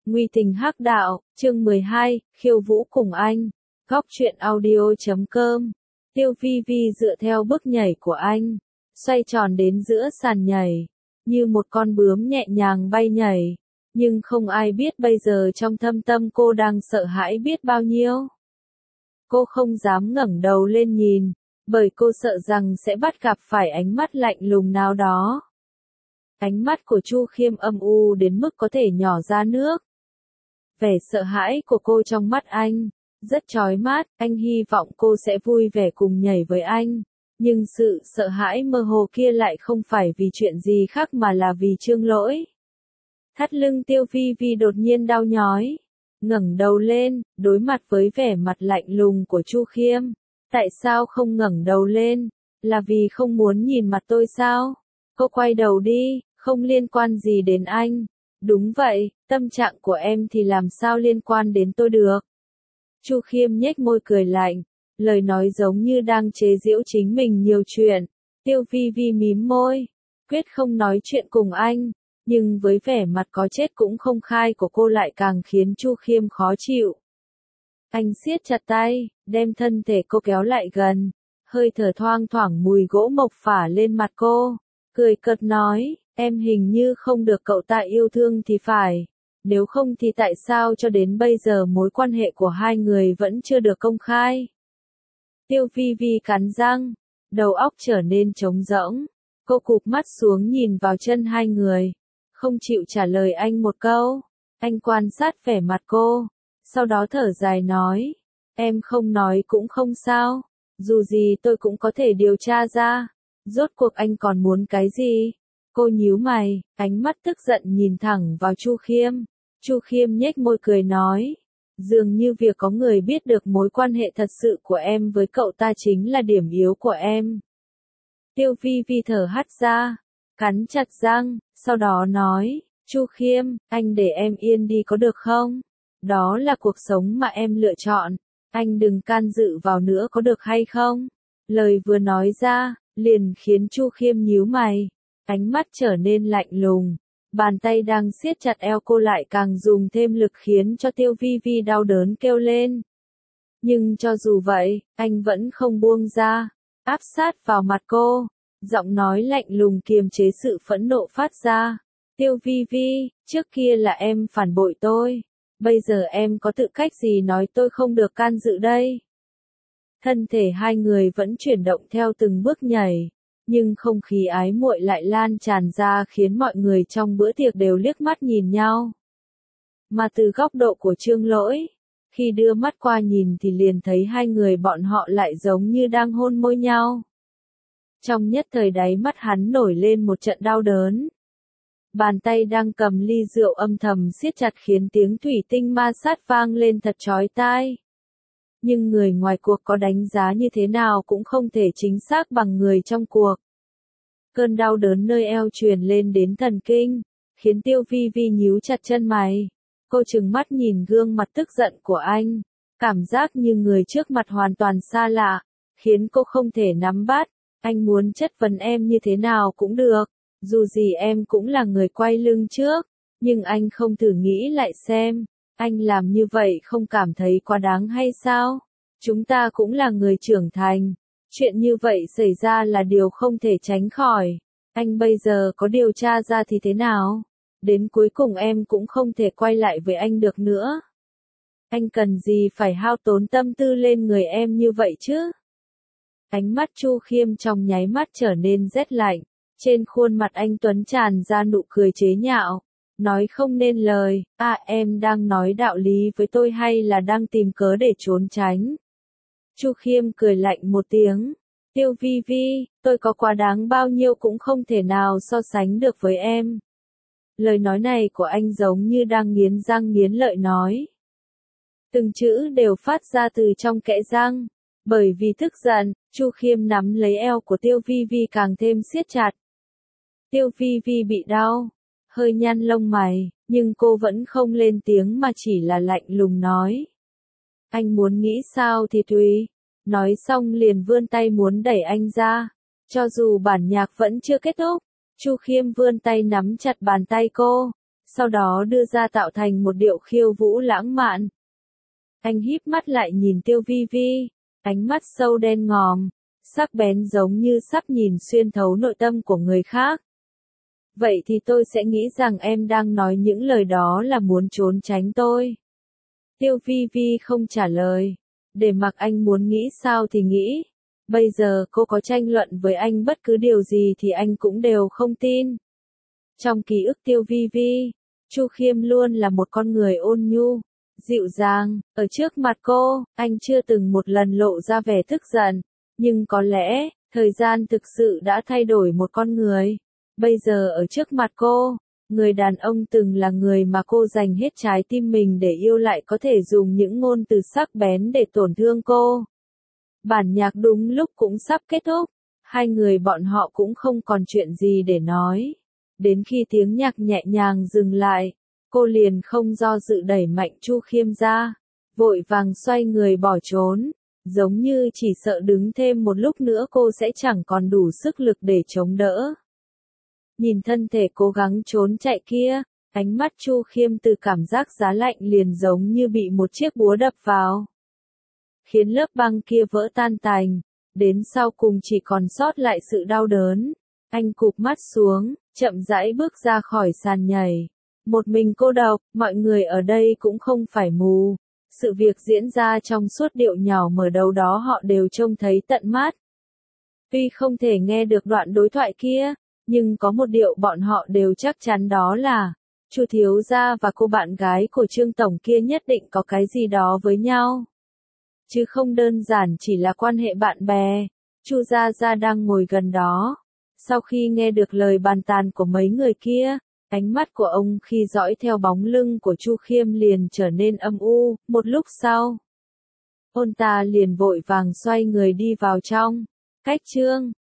Nguy tình hắc đạo, chương 12, khiêu vũ cùng anh. Góc truyện audio.com. Tiêu Vi Vi dựa theo bước nhảy của anh, xoay tròn đến giữa sàn nhảy, như một con bướm nhẹ nhàng bay nhảy. Nhưng không ai biết bây giờ trong thâm tâm cô đang sợ hãi biết bao nhiêu. Cô không dám ngẩng đầu lên nhìn, bởi cô sợ rằng sẽ bắt gặp phải ánh mắt lạnh lùng nào đó. Ánh mắt của Chu Khiêm âm u đến mức có thể nhỏ ra nước. Vẻ sợ hãi của cô trong mắt anh rất chói mắt, anh hy vọng cô sẽ vui vẻ cùng nhảy với anh. Nhưng sự sợ hãi mơ hồ kia lại không phải vì chuyện gì khác mà là vì Trương Lỗi. Thắt lưng Tiêu Vi Vi đột nhiên đau nhói. Ngẩng đầu lên, đối mặt với vẻ mặt lạnh lùng của Chu Khiêm. Tại sao không ngẩng đầu lên? Là vì không muốn nhìn mặt tôi sao? Cô quay đầu đi, không liên quan gì đến anh. Đúng vậy, tâm trạng của em thì làm sao liên quan đến tôi được? Chu Khiêm nhếch môi cười lạnh, lời nói giống như đang chế giễu chính mình nhiều chuyện. Tiêu Vi Vi mím môi, quyết không nói chuyện cùng anh, nhưng với vẻ mặt có chết cũng không khai của cô lại càng khiến Chu Khiêm khó chịu. Anh siết chặt tay, đem thân thể cô kéo lại gần, hơi thở thoang thoảng mùi gỗ mộc phả lên mặt cô, cười cợt nói, em hình như không được cậu ta yêu thương thì phải, nếu không thì tại sao cho đến bây giờ mối quan hệ của hai người vẫn chưa được công khai. Tiêu Vi Vi cắn răng, đầu óc trở nên trống rỗng, cô cụp mắt xuống nhìn vào chân hai người, không chịu trả lời anh một câu. Anh quan sát vẻ mặt cô, sau đó thở dài nói, em không nói cũng không sao, dù gì tôi cũng có thể điều tra ra, rốt cuộc anh còn muốn cái gì? Cô nhíu mày, ánh mắt tức giận nhìn thẳng vào Chu Khiêm. Chu Khiêm nhếch môi cười nói, dường như việc có người biết được mối quan hệ thật sự của em với cậu ta chính là điểm yếu của em. Tiêu Vi Vi thở hắt ra, cắn chặt răng, sau đó nói, Chu Khiêm, anh để em yên đi có được không? Đó là cuộc sống mà em lựa chọn, anh đừng can dự vào nữa có được hay không? Lời vừa nói ra, liền khiến Chu Khiêm nhíu mày, ánh mắt trở nên lạnh lùng, bàn tay đang siết chặt eo cô lại càng dùng thêm lực khiến cho Tiêu Vi Vi đau đớn kêu lên. Nhưng cho dù vậy, anh vẫn không buông ra, áp sát vào mặt cô, giọng nói lạnh lùng kiềm chế sự phẫn nộ phát ra. Tiêu Vi Vi, trước kia là em phản bội tôi, bây giờ em có tự cách gì nói tôi không được can dự đây? Thân thể hai người vẫn chuyển động theo từng bước nhảy, nhưng không khí ái muội lại lan tràn ra khiến mọi người trong bữa tiệc đều liếc mắt nhìn nhau. Mà từ góc độ của Trương Lỗi, khi đưa mắt qua nhìn thì liền thấy hai người bọn họ lại giống như đang hôn môi nhau. Trong nhất thời đáy mắt hắn nổi lên một trận đau đớn. Bàn tay đang cầm ly rượu âm thầm siết chặt khiến tiếng thủy tinh ma sát vang lên thật chói tai. Nhưng người ngoài cuộc có đánh giá như thế nào cũng không thể chính xác bằng người trong cuộc. Cơn đau đớn nơi eo truyền lên đến thần kinh, khiến Tiêu Vi Vi nhíu chặt chân mày. Cô trừng mắt nhìn gương mặt tức giận của anh, cảm giác như người trước mặt hoàn toàn xa lạ, khiến cô không thể nắm bắt. Anh muốn chất vấn em như thế nào cũng được, dù gì em cũng là người quay lưng trước, nhưng anh không thử nghĩ lại xem, anh làm như vậy không cảm thấy quá đáng hay sao? Chúng ta cũng là người trưởng thành, chuyện như vậy xảy ra là điều không thể tránh khỏi. Anh bây giờ có điều tra ra thì thế nào? Đến cuối cùng em cũng không thể quay lại với anh được nữa. Anh cần gì phải hao tốn tâm tư lên người em như vậy chứ? Ánh mắt Chu Khiêm trong nháy mắt trở nên rét lạnh, trên khuôn mặt anh Tuấn tràn ra nụ cười chế nhạo, nói không nên lời, em đang nói đạo lý với tôi hay là đang tìm cớ để trốn tránh? Chu Khiêm cười lạnh một tiếng, Tiêu Vi Vi, tôi có quá đáng bao nhiêu cũng không thể nào so sánh được với em. Lời nói này của anh giống như đang nghiến răng nghiến lợi nói. Từng chữ đều phát ra từ trong kẽ răng. Bởi vì tức giận, Chu Khiêm nắm lấy eo của Tiêu Vi Vi càng thêm siết chặt. Tiêu Vi Vi bị đau, hơi nhăn lông mày, nhưng cô vẫn không lên tiếng mà chỉ là lạnh lùng nói. Anh muốn nghĩ sao thì tùy. Nói xong liền vươn tay muốn đẩy anh ra. Cho dù bản nhạc vẫn chưa kết thúc, Chu Khiêm vươn tay nắm chặt bàn tay cô, sau đó đưa ra tạo thành một điệu khiêu vũ lãng mạn. Anh híp mắt lại nhìn Tiêu Vi Vi, ánh mắt sâu đen ngòm, sắc bén giống như sắp nhìn xuyên thấu nội tâm của người khác. Vậy thì tôi sẽ nghĩ rằng em đang nói những lời đó là muốn trốn tránh tôi. Tiêu Vi Vi không trả lời, để mặc anh muốn nghĩ sao thì nghĩ. Bây giờ cô có tranh luận với anh bất cứ điều gì thì anh cũng đều không tin. Trong ký ức Tiêu Vi Vi, Chu Khiêm luôn là một con người ôn nhu, dịu dàng, ở trước mặt cô, anh chưa từng một lần lộ ra vẻ tức giận, nhưng có lẽ, thời gian thực sự đã thay đổi một con người. Bây giờ ở trước mặt cô, người đàn ông từng là người mà cô dành hết trái tim mình để yêu lại có thể dùng những ngôn từ sắc bén để tổn thương cô. Bản nhạc đúng lúc cũng sắp kết thúc, hai người bọn họ cũng không còn chuyện gì để nói. Đến khi tiếng nhạc nhẹ nhàng dừng lại, cô liền không do dự đẩy mạnh Chu Khiêm ra, vội vàng xoay người bỏ trốn, giống như chỉ sợ đứng thêm một lúc nữa cô sẽ chẳng còn đủ sức lực để chống đỡ. Nhìn thân thể cố gắng trốn chạy kia, ánh mắt Chu Khiêm từ cảm giác giá lạnh liền giống như bị một chiếc búa đập vào, khiến lớp băng kia vỡ tan tành, đến sau cùng chỉ còn sót lại sự đau đớn. Anh cụp mắt xuống, chậm rãi bước ra khỏi sàn nhảy. Một mình cô độc, mọi người ở đây cũng không phải mù. Sự việc diễn ra trong suốt điệu nhỏ mở đầu đó họ đều trông thấy tận mắt. Tuy không thể nghe được đoạn đối thoại kia, nhưng có một điều bọn họ đều chắc chắn đó là Chu thiếu gia và cô bạn gái của Trương tổng kia nhất định có cái gì đó với nhau, chứ không đơn giản chỉ là quan hệ bạn bè. Chu gia gia đang ngồi gần đó, sau khi nghe được lời bàn tán của mấy người kia, ánh mắt của ông khi dõi theo bóng lưng của Chu Khiêm liền trở nên âm u. Một lúc sau, ông ta liền vội vàng xoay người đi vào trong. Cách Trương